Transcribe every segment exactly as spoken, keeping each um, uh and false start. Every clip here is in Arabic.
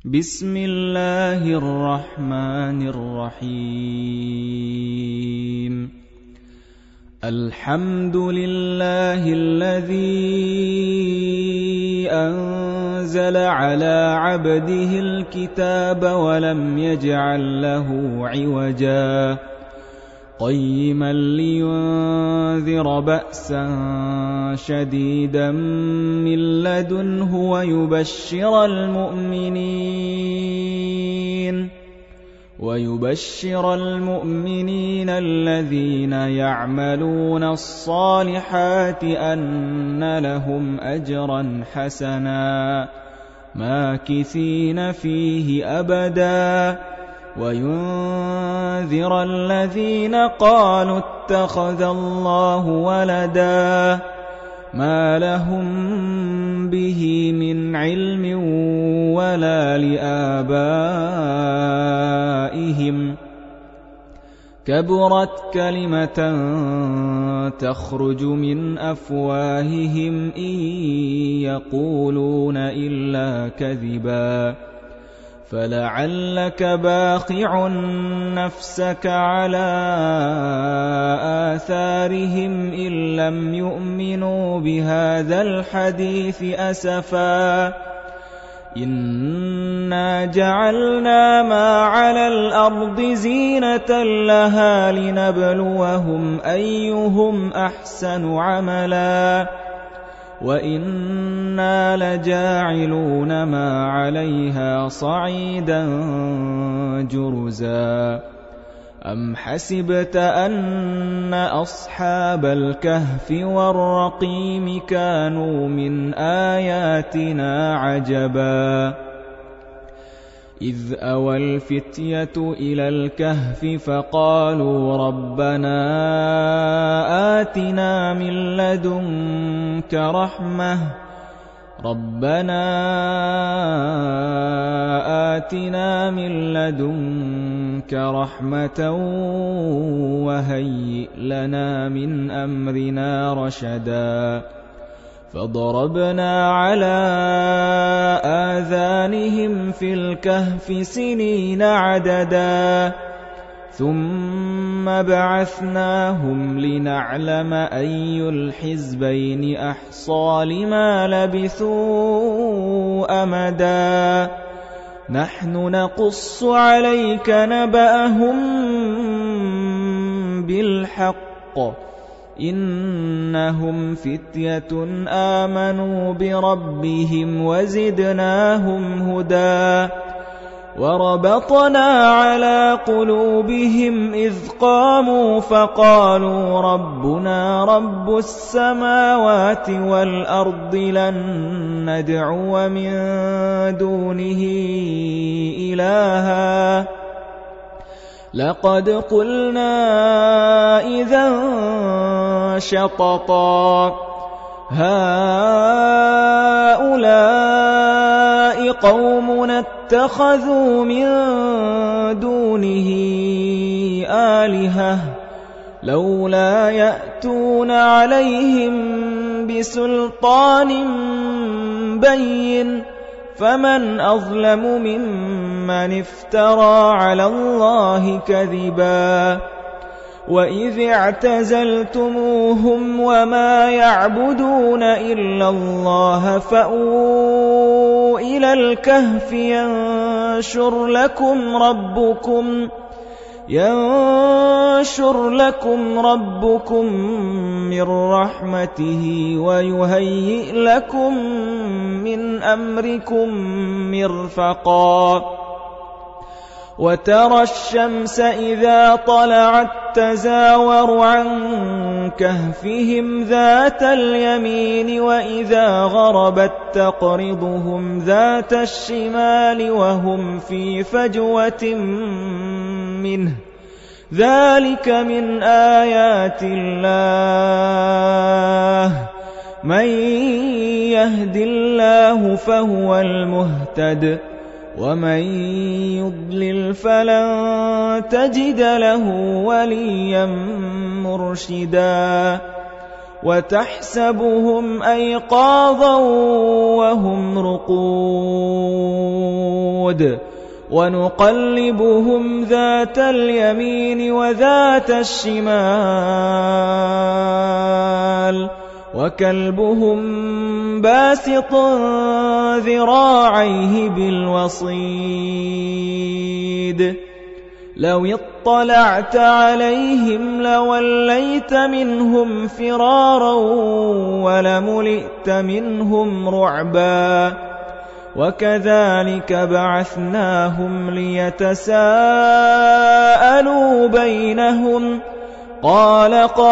بسم الله الرحمن الرحيم الحمد لله الذي أنزل على عبده الكتاب ولم يجعل له عوجا قيما لينذر بأسا شديدا من لدنه ويبشر المؤمنين ويبشر المؤمنين الذين يعملون الصالحات أن لهم أجرا حسنا ماكثين فيه أبدا وينذر الذين قالوا اتخذ الله ولدا ما لهم به من علم ولا لآبائهم كبرت كلمة تخرج من أفواههم إن يقولون إلا كذبا فلعلك باخع نفسك على آثارهم إن لم يؤمنوا بهذا الحديث أسفا إنا جعلنا ما على الأرض زينة لها لنبلوهم أيهم أحسن عملا وإنا لجاعلون ما عليها صعيدا جرزا أم حسبت أن أصحاب الكهف والرقيم كانوا من آياتنا عجبا إذ أوى الفتية إلى الكهف فقالوا ربنا آتنا من لدنك رحمة ربنا آتنا من لدنك رحمة وهيئ لنا من أمرنا رشدا فضربنا على آذانهم في الكهف سنين عددا ثم بعثناهم لنعلم أي الحزبين أحصى لما لبثوا أمدا نحن نقص عليك نبأهم بالحق إنهم فتية آمنوا بربهم وزدناهم هدى وربطنا على قلوبهم إذ قاموا فقالوا ربنا رب السماوات والأرض لن ندعو من دونه إلها لقد قلنا إذا شططا هؤلاء قومنا اتخذوا من دونه آلهة لولا يأتون عليهم بسلطان بين فمن أظلم ممن افترى على الله كذبا وإذ اعتزلتموهم وما يعبدون إلا الله فأووا إلى الكهف ينشر لكم ربكم ينشر لكم ربكم من رحمته ويهيئ لكم من أمركم مرفقا وترى الشمس إذا طلعت تزاور عن كهفهم ذات اليمين وإذا غربت تقرضهم ذات الشمال وهم في فجوة منه ذلك من آيات الله من يهد الله فهو المهتد ومن يضلل فلن تجد له وليا مرشدا وتحسبهم أيقاظا وهم رقود وثمود ونقلبهم ذات اليمين وذات الشمال وكلبهم باسط ذراعيه بالوصيد لو اطلعت عليهم لوليت منهم فرارا ولملئت منهم رعبا وكذلك بعثناهم ليتساءلوا بينهم قال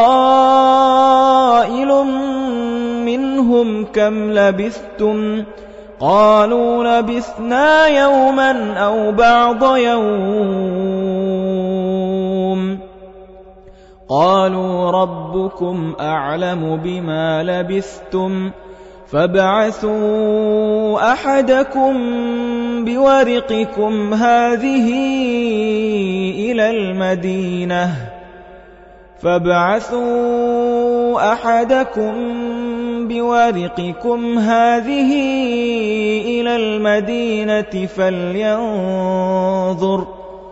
قائل منهم كم لبثتم قالوا لبثنا يوما أو بعض يوم قالوا ربكم أعلم بما لبثتم فابعثوا أحدكم بورقكم هذه إلى المدينة فابعثوا أحدكم بورقكم هذه إلى المدينة فلينظر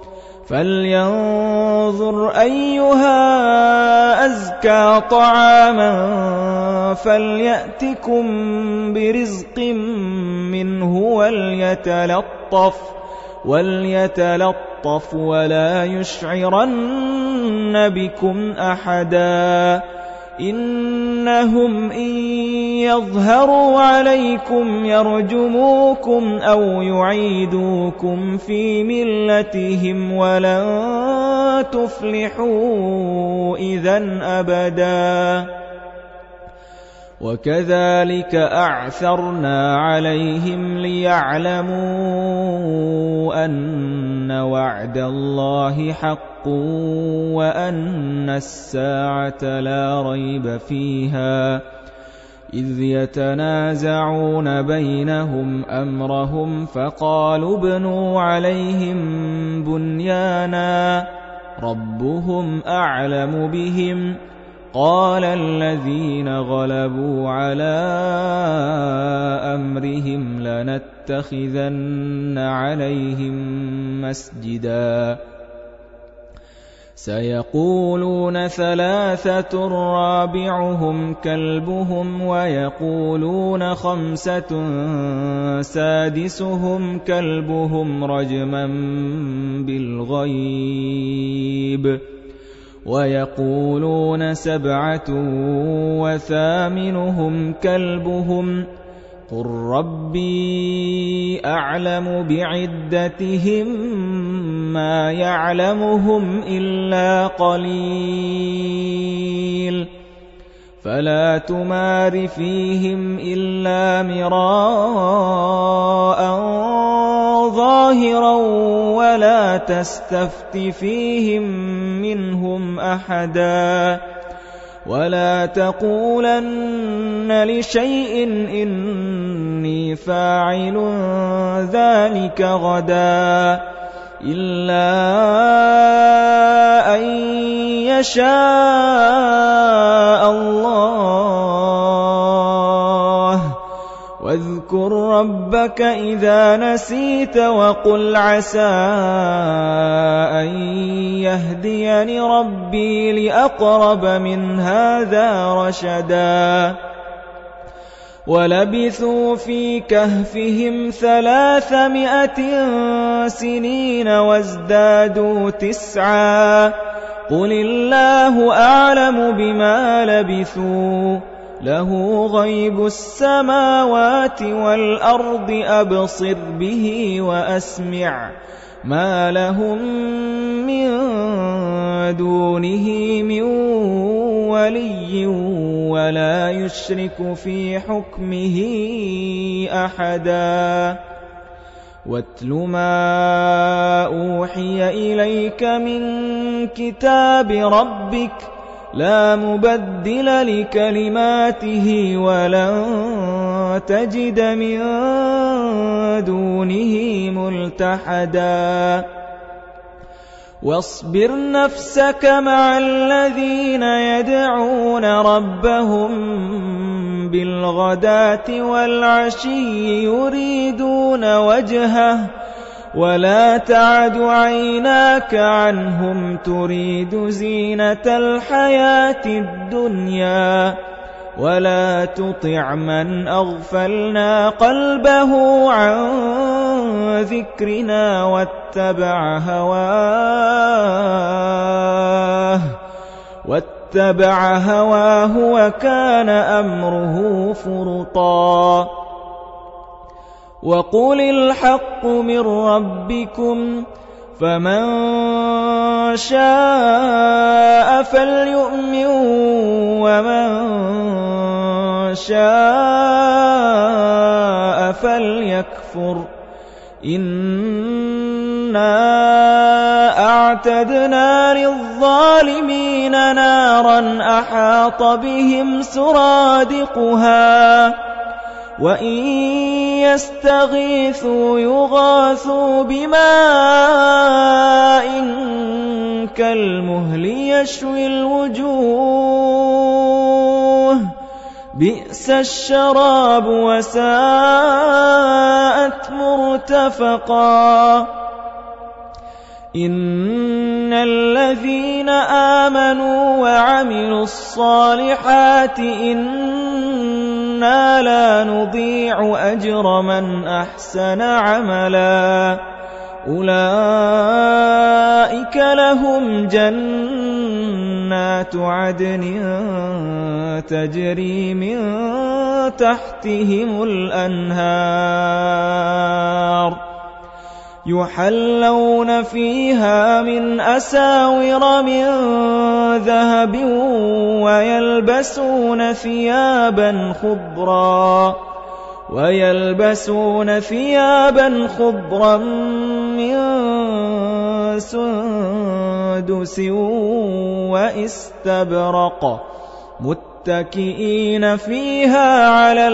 فلينظر أيها أزكى طعاما فليأتكم برزق منه وليتلطف وليتلطف ولا يشعرن بكم أحدا إنهم إن يظهروا عليكم يرجموكم أو يعيدوكم في ملتهم ولن تفلحوا إذن أبدا وكذلك أعثرنا عليهم ليعلموا أن وعد الله حق وأن الساعة لا ريب فيها إذ يتنازعون بينهم أمرهم فقالوا ابنوا عليهم بنيانا ربهم أعلم بهم قال الذين غلبوا على أمرهم لنتخذن عليهم مسجدا سيقولون ثلاثة رابعهم كلبهم ويقولون خمسة سادسهم كلبهم رجما بالغيب ويقولون سبعة وثامنهم كلبهم قل ربي أعلم بعدتهم ما يعلمهم إلا قليل فلا تمار فيهم إلا مراء ظاهرا ولا تستفت فيهم منهم أحدا ولا تقولن لشيء إني فاعل ذلك غدا إلا أن يشاء الله واذكر ربك إذا نسيت وقل عسى أن يهديني ربي لأقرب من هذا رشدا ولبثوا في كهفهم ثلاثمائة سنين وازدادوا تسعا قل الله أعلم بما لبثوا له غيب السماوات والأرض أبصر به وأسمع ما لهم من دونه من ولي ولا يشرك في حكمه أحدا واتل ما أوحي إليك من كتاب ربك لا مبدل لكلماته ولن تجد من دونه ملتحدا واصبر نفسك مع الذين يدعون ربهم بالغداة والعشي يريدون وجهه ولا تعد عيناك عنهم تريد زينة الحياة الدنيا ولا تطع من أغفلنا قلبه عن ذكرنا واتبع هواه واتبع هواه وكان أمره فرطا وقل الحق من ربكم فمن شاء فليؤمن ومن شاء فليكفر إنا أعتدنا للظالمين نارا أحاط بهم سرادقها وإن يستغيثوا يغاثوا بماء كالمهل يشوي الوجوه بئس الشراب وساءت مرتفقا إن الذين آمنوا وعملوا الصالحات إنا لا نضيع أجر من أحسن عملا أولئك لهم جنات عدن تجري من تحتهم الأنهار يحلون فيها من أساور من ذهب ويلبسون ثيابا خضرا ويلبسون ثيابا خضرا من سندس واستبرق متكئين فيها على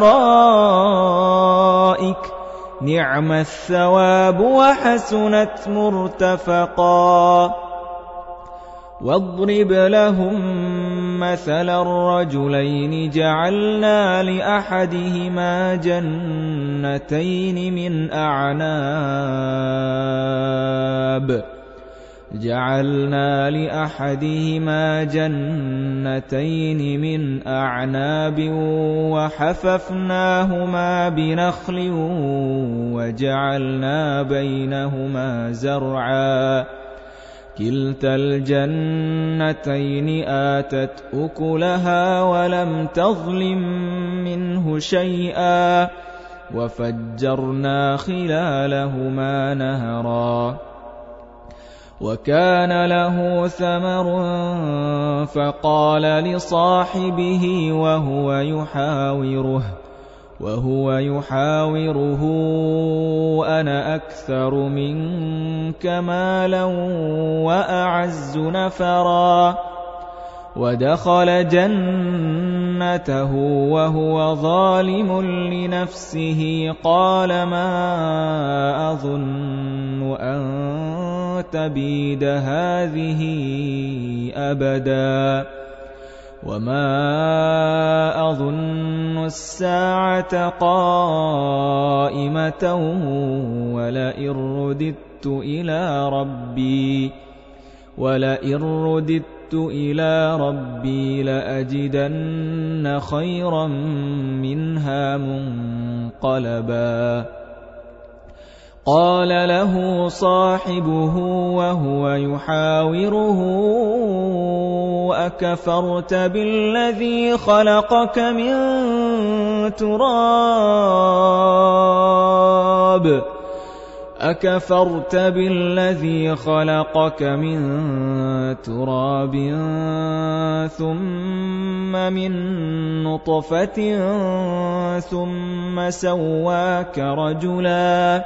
الأرائك نعم الثواب وحسنت مرتفقا واضرب لهم مثل الرجلين جعلنا لأحدهما جنتين من أعناب جعلنا لأحدهما جنتين من أعناب وحففناهما بنخل وجعلنا بينهما زرعا كلتا الجنتين آتت أكلها ولم تظلم منه شيئا وفجرنا خلالهما نهرا وكان له ثمر فقال لصاحبه وهو يحاوره وهو يحاوره أنا أكثر منك مالا وأعز نفرا ودخل جنته وهو ظالم لنفسه قال ما أظن أن تبيد هذه أبدا وما أظن الساعة قائمة ولئن رددت إلى ربي ولئن رددت إلى ربي لأجدن خيرا منها منقلبا قال له صاحبه وهو يحاوره أكفرت بالذي خلقك من تراب أكفرت بالذي خلقك من تراب ثم من نطفة ثم سواك رجلا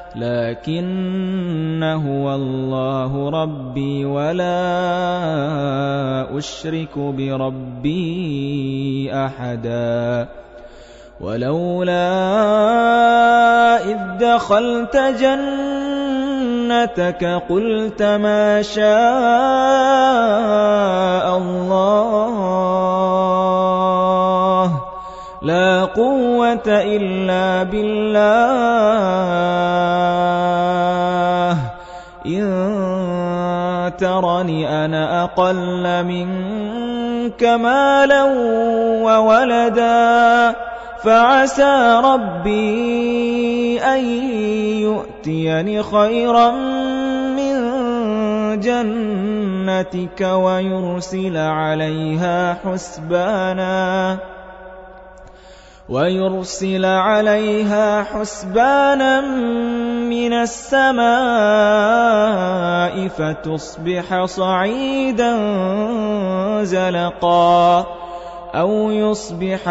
لكن هو الله ربي ولا أشرك بربي أحدا ولولا إذ دخلت جنتك قلت ما شاء الله لا قوة إلا بالله ترني أنا أقل منك مالا وولدا فعسى ربي أن يؤتيني خيرا من جنتك ويرسل عليها حسبانا ويرسل عليها حسبانا من السماء فتصبح صعيدا زلقا أو يصبح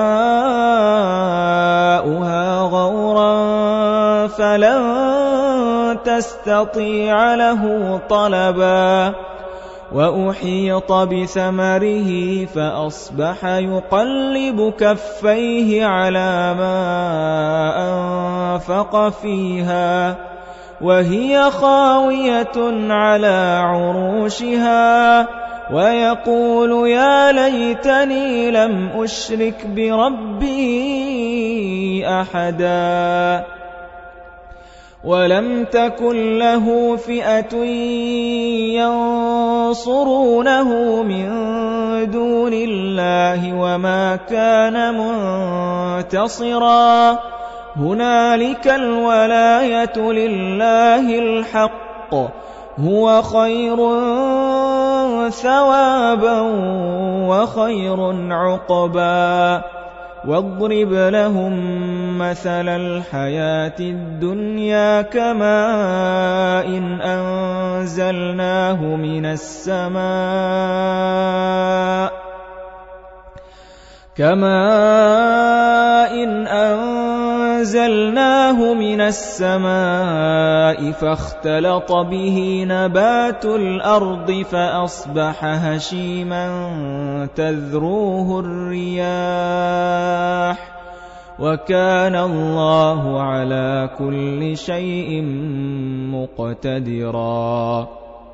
ماؤها غورا فلن تستطيع له طلبا وأحيط بثمره فأصبح يقلب كفيه على ما أنفق فيها وهي خاوية على عروشها ويقول يا ليتني لم أشرك بربي أحدا ولم تكن له فئة ينصرونه من دون الله وما كان منتصرا هنالك الولاية لله الحق هو خير ثوابا وخير عقبا واضرب لهم مثل الحياة الدنيا كماء إن أنزلناه من السماء كماء إن أنزلناه من السماء فاختلط به نبات الأرض فأصبح هشيما تذروه الرياح وكان الله على كل شيء مقتدرا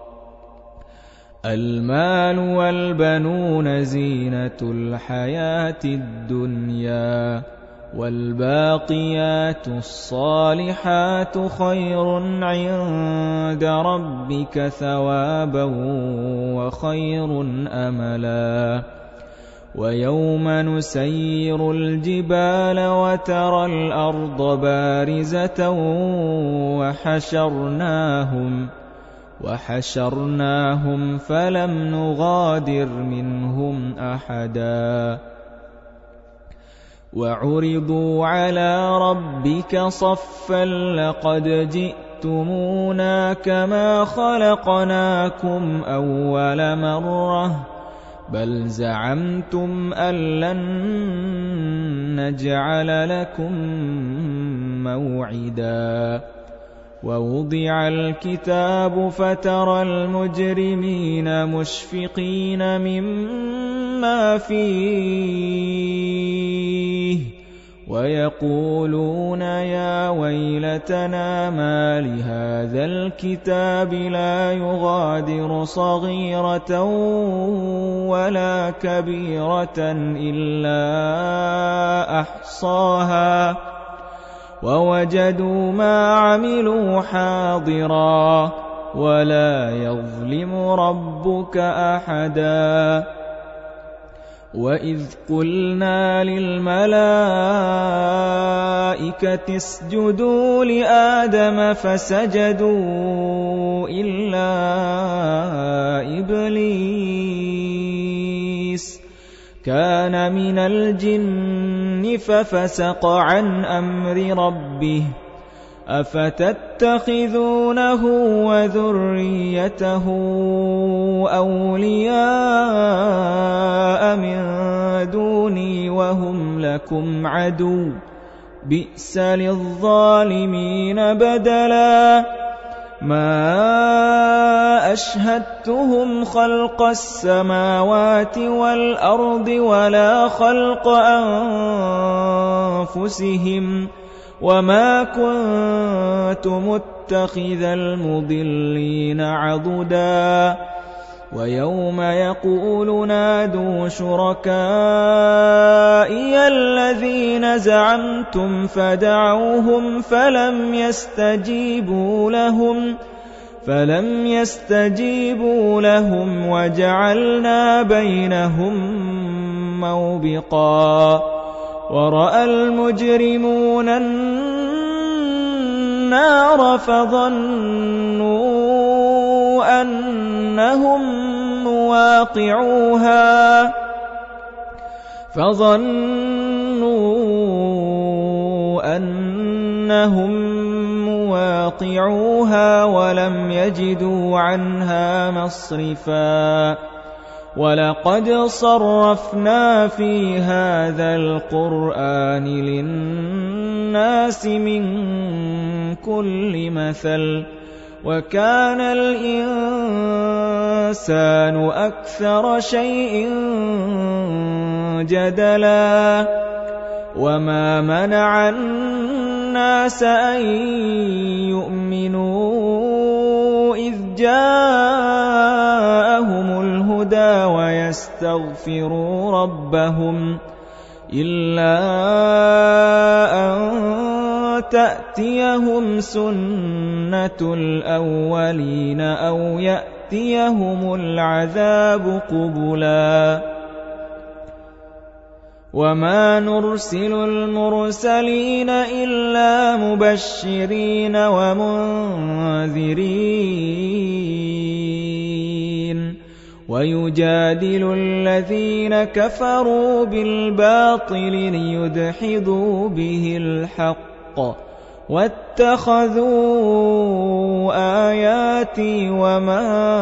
المال والبنون زينة الحياة الدنيا والباقيات الصالحات خير عند ربك ثوابا وخير أملا ويوم نسير الجبال وترى الأرض بارزة وحشرناهم وحشرناهم فلم نغادر منهم أحدا وعرضوا على ربك صفا لقد جئتمونا كما خلقناكم أول مرة بل زعمتم أن لن نجعل لكم موعدا ووضع الكتاب فترى المجرمين مشفقين مما فيه ويقولون يا ويلتنا ما لهذا الكتاب لا يغادر صغيرة ولا كبيرة إلا أحصاها ووجدوا ما عملوا حاضرا ولا يظلم ربك أحدا وإذ قلنا للملائكة اسجدوا لآدم فسجدوا إلا إبليس كان من الجن ففسق عن أمر ربه أفتتخذونه وذريته أولياء من دوني وهم لكم عدو بئس للظالمين بدلا ما أشهدتهم خلق السماوات والأرض ولا خلق أنفسهم وما كنت متخذ المضلين عضدا ويوم يقول نادوا شركائي الذين زعمتم فدعوهم فلم يستجيبوا لهم فلم يستجيبوا لهم وجعلنا بينهم موبقا ورأى المجرمون النار فظنوا أنهم مواقعوها فظنوا أنهم مواقعوها ولم يجدوا عنها مصرفا ولقد صرفنا في هذا القرآن للناس من كل مثل وكان الإنسان أكثر شيء جدلا وما منع الناس أن يؤمنوا إذ جاءهم الهدى ويستغفروا ربهم إلا أن تأتيهم سنة الأولين أو يأتيهم العذاب قبلا وما نرسل المرسلين إلا مبشرين ومنذرين ويجادل الذين كفروا بالباطل ليدحضوا به الحق واتخذوا آياتي وما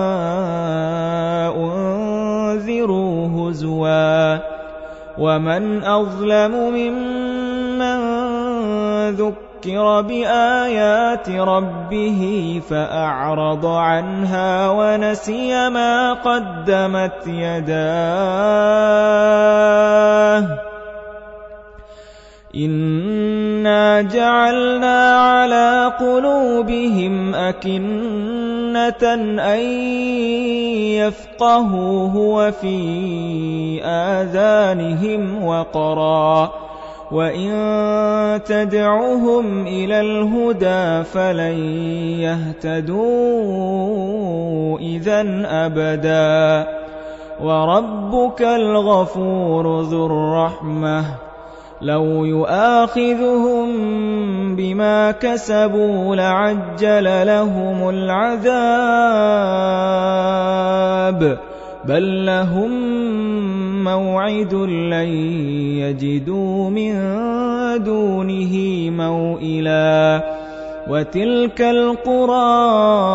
أنذروا هزوا ومن أظلم ممن ذكر بآيات ربه فأعرض عنها ونسي ما قدمت يداه إنا جعلنا على قلوبهم أكنة أن يفقهوه وفي آذانهم وقرا وإن تدعهم إلى الهدى فلن يهتدوا إذن أبدا وربك الغفور ذو الرحمة لو يؤاخذهم بما كسبوا لعجل لهم العذاب بل لهم موعد لن يجدوا من دونه موئلا وتلك القرى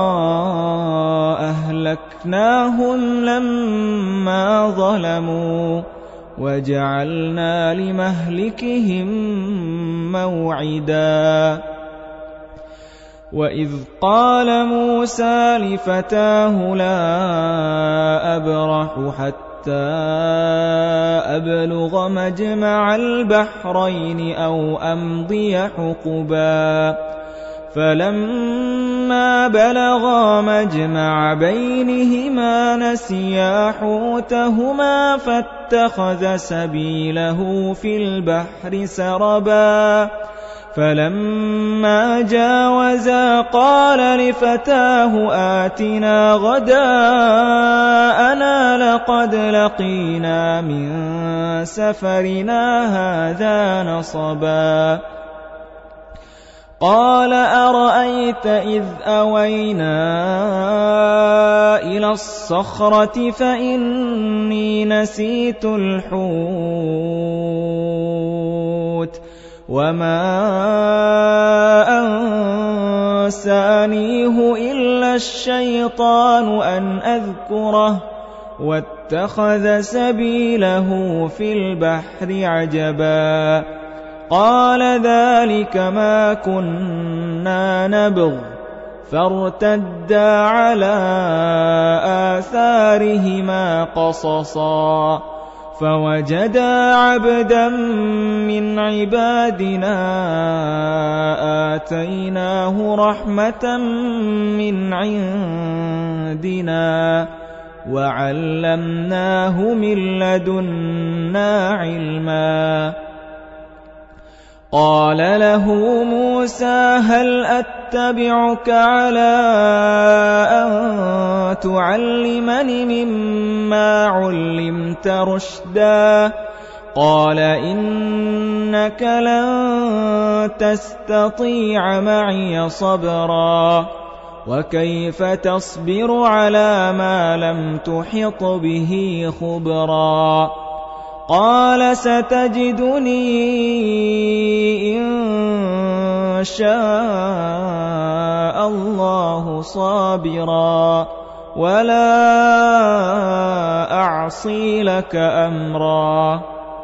أهلكناهم لما ظلموا وجعلنا لمهلكهم موعدا وإذ قال موسى لفتاه لا أبرح حتى أبلغ مجمع البحرين أو أمضي حقبا فلما بلغا مجمع بينهما نسيا حوتهما فاتخذ سبيله في البحر سربا فلما جاوزا قال لفتاه آتنا غداءنا لقد لقينا من سفرنا هذا نصبا قال أرأيت إذ أوينا إلى الصخرة فإني نسيت الحوت وما أنسانيه إلا الشيطان أن أذكره واتخذ سبيله في البحر عجبا قال ذلك ما كنا نبغ فارتدا على آثارهما قصصا فوجدا عبدا من عبادنا آتيناه رحمة من عندنا وعلمناه من لدنا علما قال له موسى هل أتبعك على أن تعلمني مما علمت رشدا قال إنك لن تستطيع معي صبرا وكيف تصبر على ما لم تحط به خبرا قال ستجدني إن شاء الله صابرا ولا أعصي لك أمرا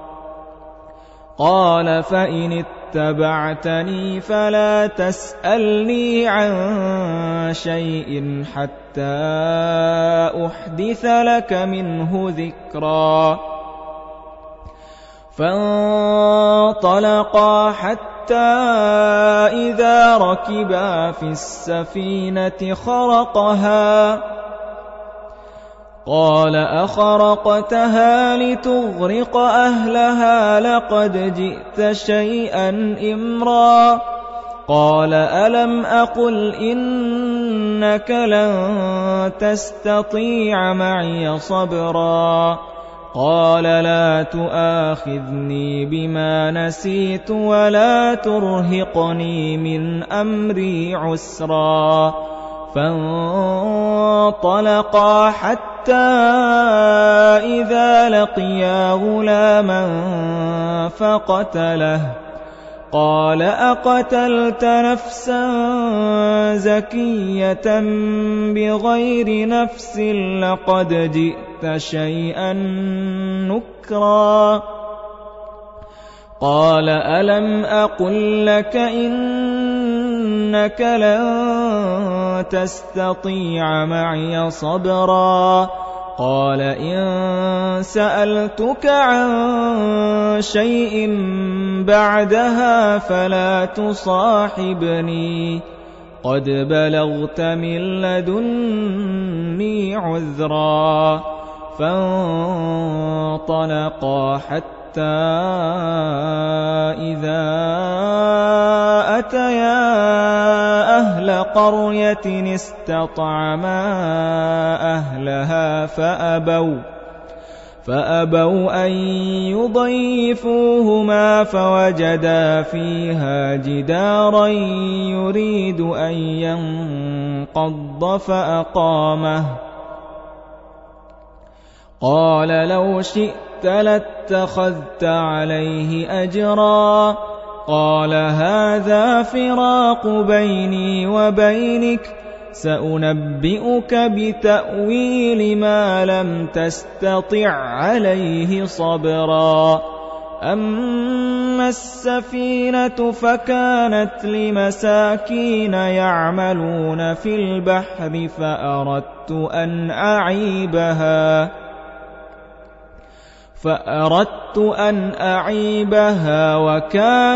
قال فإن اتبعتني فلا تسألني عن شيء حتى أحدث لك منه ذكرا فانطلقا حتى إذا ركبا في السفينة خرقها قال أخرقتها لتغرق أهلها لقد جئت شيئا إمرا قال ألم أقل إنك لن تستطيع معي صبرا قال لا تؤاخذني بما نسيت ولا ترهقني من أمري عسرا فانطلقا حتى إذا لقيا غلاما فقتله قال أقتلت نفسا زكية بغير نفس لقد جئت شيئا نكرا قال ألم أقل لك إنك لن تستطيع معي صبرا قال إن سألتك عن شيء بعدها فلا تصاحبني قد بلغت من لدني عذرا فانطلقا حتى إذا أتيا أهل قرية استطعما أهلها فأبوا فأبوا أن يضيفوهما فوجدا فيها جدارا يريد أن ينقض فأقامه قال لو شئت لاتخذت عليه أجرا قال هذا فراق بيني وبينك سأنبئك بتأويل ما لم تستطع عليه صبرا أما السفينة فكانت لمساكين يعملون في البحر فأردت أن أعيبها فأردت أن أعيبها وكان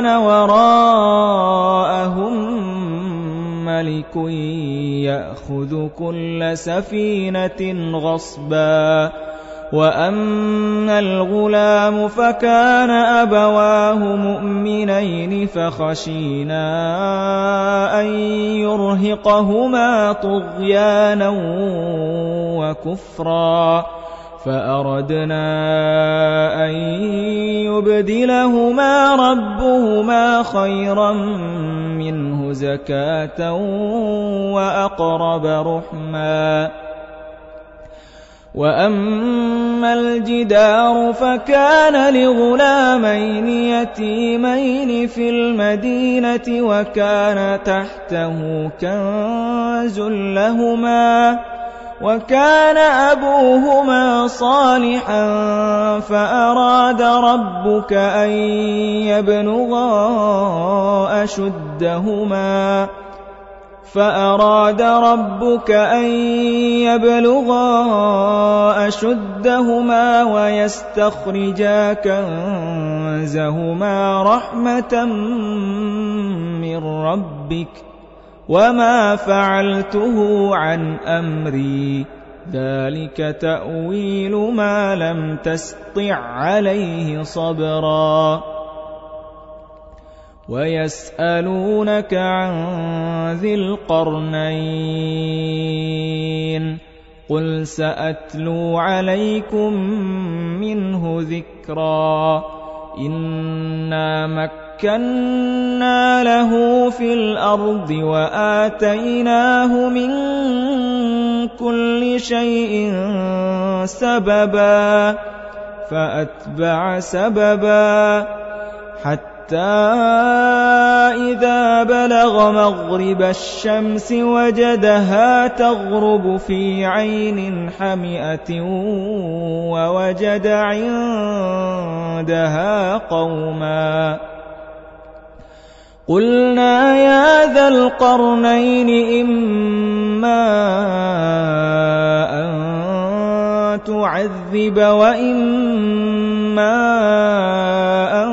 وراءهم ملك يأخذ كل سفينة غصبا وأما الغلام فكان أبواه مؤمنين فخشينا أن يرهقهما طغيانا وكفرا فأردنا أن يبدلهما ربهما خيرا منه زكاة وأقرب رحما وأما الجدار فكان لغلامين يتيمين في المدينة وكان تحته كنز لهما وكان أبوهما صالحا فأراد ربك أن يبلغا أشدهما فأراد ربك أن يبلغا أشدهما ويستخرجا كنزهما رحمة من ربك وما فعلته عن أمري ذلك تأويل ما لم تسطع عليه صبرا ويسألونك عن ذي القرنين قل سأتلو عليكم منه ذكرا إنا مكنا له في الأرض وآتيناه من كل شيء سببا فأتبع سببا حتى إذا بلغ مغرب الشمس وجدها تغرب في عين حمئة ووجد عندها قوما قلنا يا ذا القرنين إما أن تعذب وإما أن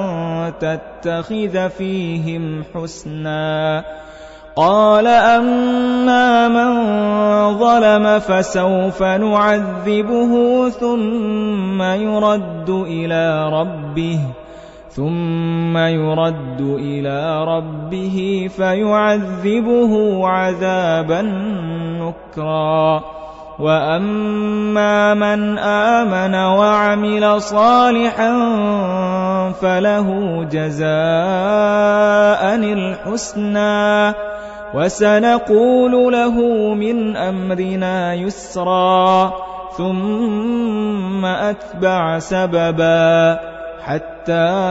تتخذ فيهم حسنا قال أما من ظلم فسوف نعذبه ثم يرد إلى ربه ثم يرد إلى ربه فيعذبه عذابا نكرا وأما من آمن وعمل صالحا فله جزاء الحسنى وسنقول له من أمرنا يسرا ثم أتبع سببا حتى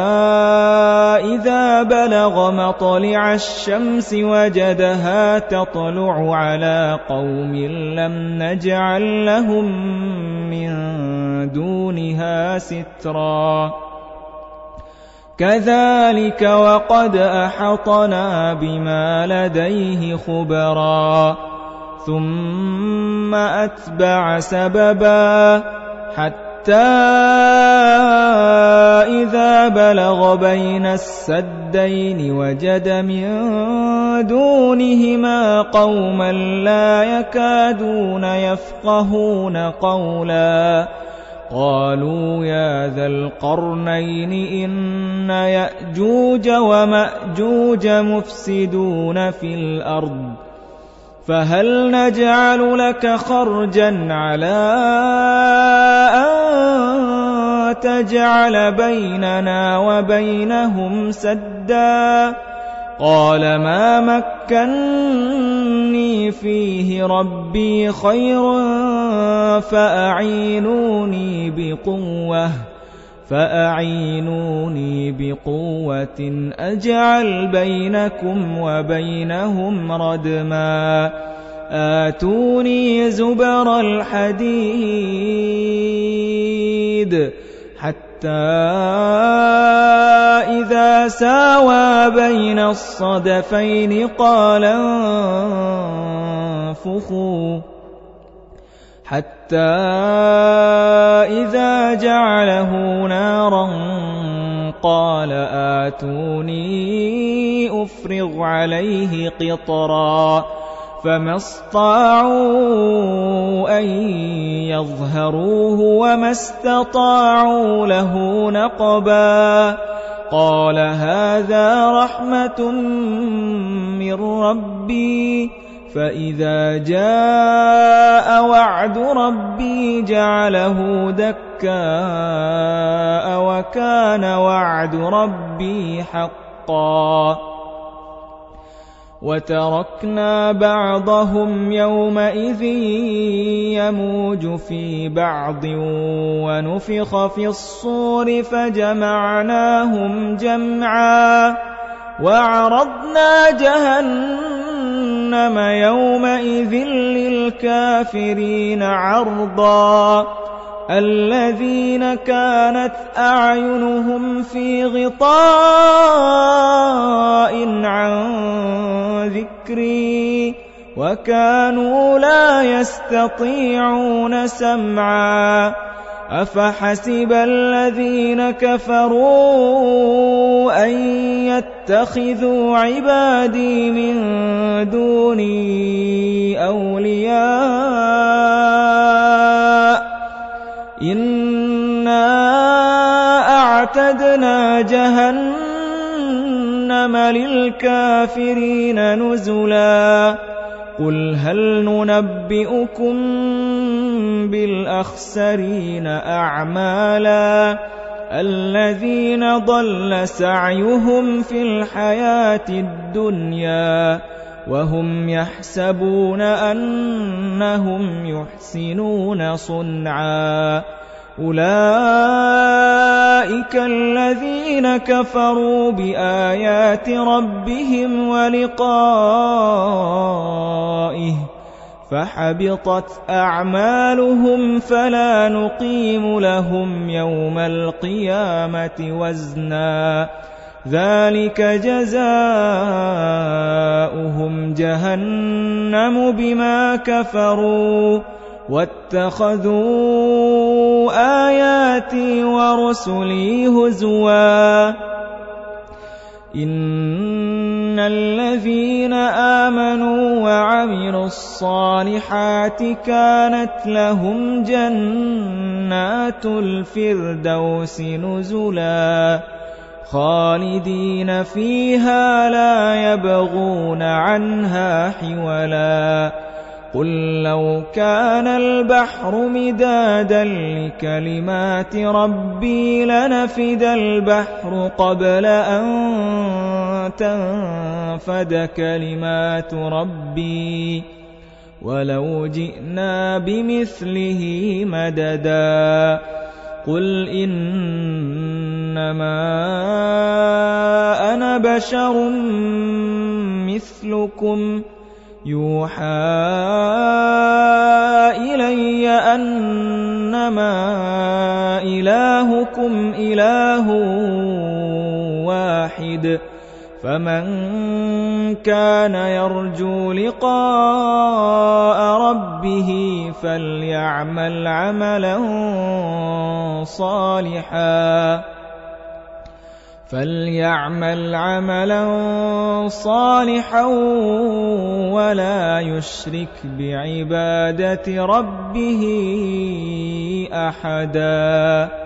إذا بلغ مطلع الشمس وجدها تطلع على قوم لم نجعل لهم من دونها سترا كذلك وقد أحطنا بما لديه خبرا ثم أتبع سببا حتى حتى إذا بلغ بين السدين وجد من دونهما قوما لا يكادون يفقهون قولا قالوا يا ذا القرنين إن يأجوج ومأجوج مفسدون في الأرض فهل نجعل لك خرجا على أن تجعل بيننا وبينهم سدا قال ما مكني فيه ربي خير فأعينوني بقوة فأعينوني بقوة أجعل بينكم وبينهم ردما آتوني زبر الحديد حتى إذا ساوى بين الصدفين قال انفخوا حتى إذا جعله نارا قال آتوني أفرغ عليه قطرا فما استطاعوا أن يظهروه وما استطاعوا له نقبا قال هذا رحمة من ربي فإذا جاء وعد ربي جعله دكاء وكان وعد ربي حقا وتركنا بعضهم يومئذ يموج في بعض ونفخ في الصور فجمعناهم جمعا وعرضنا جهنم يومئذ للكافرين عرضا الذين كانت أعينهم في غطاء عن ذكري وكانوا لا يستطيعون سمعا أفحسب الذين كفروا أن يتخذوا عبادي من دوني أولياء إنا أعتدنا جهنم للكافرين نزلا قل هل ننبئكم بالأخسرين أعمالا الذين ضل سعيهم في الحياة الدنيا وهم يحسبون أنهم يحسنون صنعا أولئك الذين كفروا بآيات ربهم ولقائه فحبطت أعمالهم فلا نقيم لهم يوم القيامة وزنا ذلك جزاؤهم جهنم بما كفروا واتخذوا آياتي ورسلي هزوا إن الذين آمنوا وعملوا الصالحات كانت لهم جنات الفردوس نزلا خالدين فيها لا يبغون عنها حولا قل لو كان البحر مدادا لكلمات ربي لنفد البحر قبل أن تنفد كلمات ربي ولو جئنا بمثله مددا قل إنما أنا بشر مثلكم يوحى إلي أنما إلهكم إله واحد فمن كان يرجو لقاء ربه فليعمل عملا صالحا فليعمل عملا صالحا ولا يشرك بعبادة ربه أحدا.